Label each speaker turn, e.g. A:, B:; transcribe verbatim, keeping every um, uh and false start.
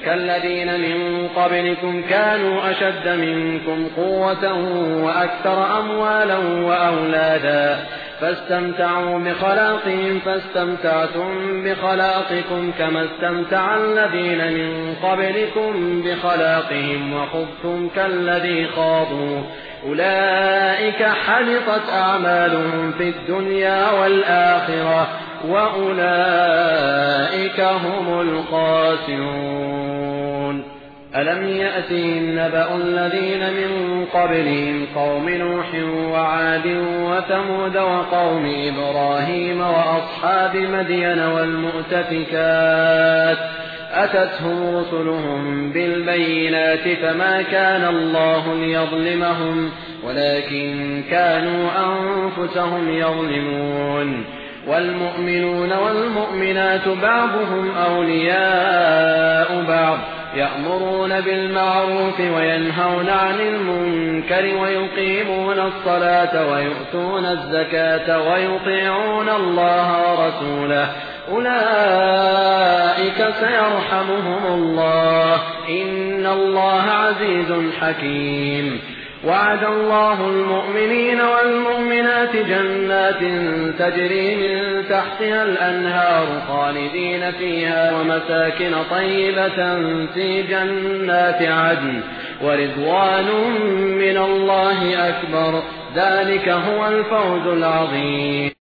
A: كالذين من قبلكم كانوا أشد منكم قوة وأكثر أموالا وأولادا فاستمتعوا بخلاقهم فاستمتعتم بخلاقكم كما استمتع الذين من قبلكم بخلاقهم وخضتم كالذي خاضوا أولئك حبطت أعمالهم في الدنيا والآخرة وأولئك هم الخاسرون. ألم يأتهم نبأ الذين من قبلهم قوم نوح وعاد وثمود وقوم إبراهيم وأصحاب مدين والمؤتفكات أتتهم رسلهم بالبينات فما كان الله ليظلمهم ولكن كانوا أنفسهم يظلمون. والمؤمنون والمؤمنات بعضهم أولياء بعض يأمرون بالمعروف وينهون عن المنكر ويقيمون الصلاة ويؤتون الزكاة ويطيعون الله ورسوله أولئك سيرحمهم الله إن الله عزيز حكيم. وعد الله المؤمنين والمؤمنات جنات تجري من تحتها الأنهار خالدين فيها ومساكن طيبة في جنات عدن ورضوان من الله أكبر ذلك هو الفوز العظيم.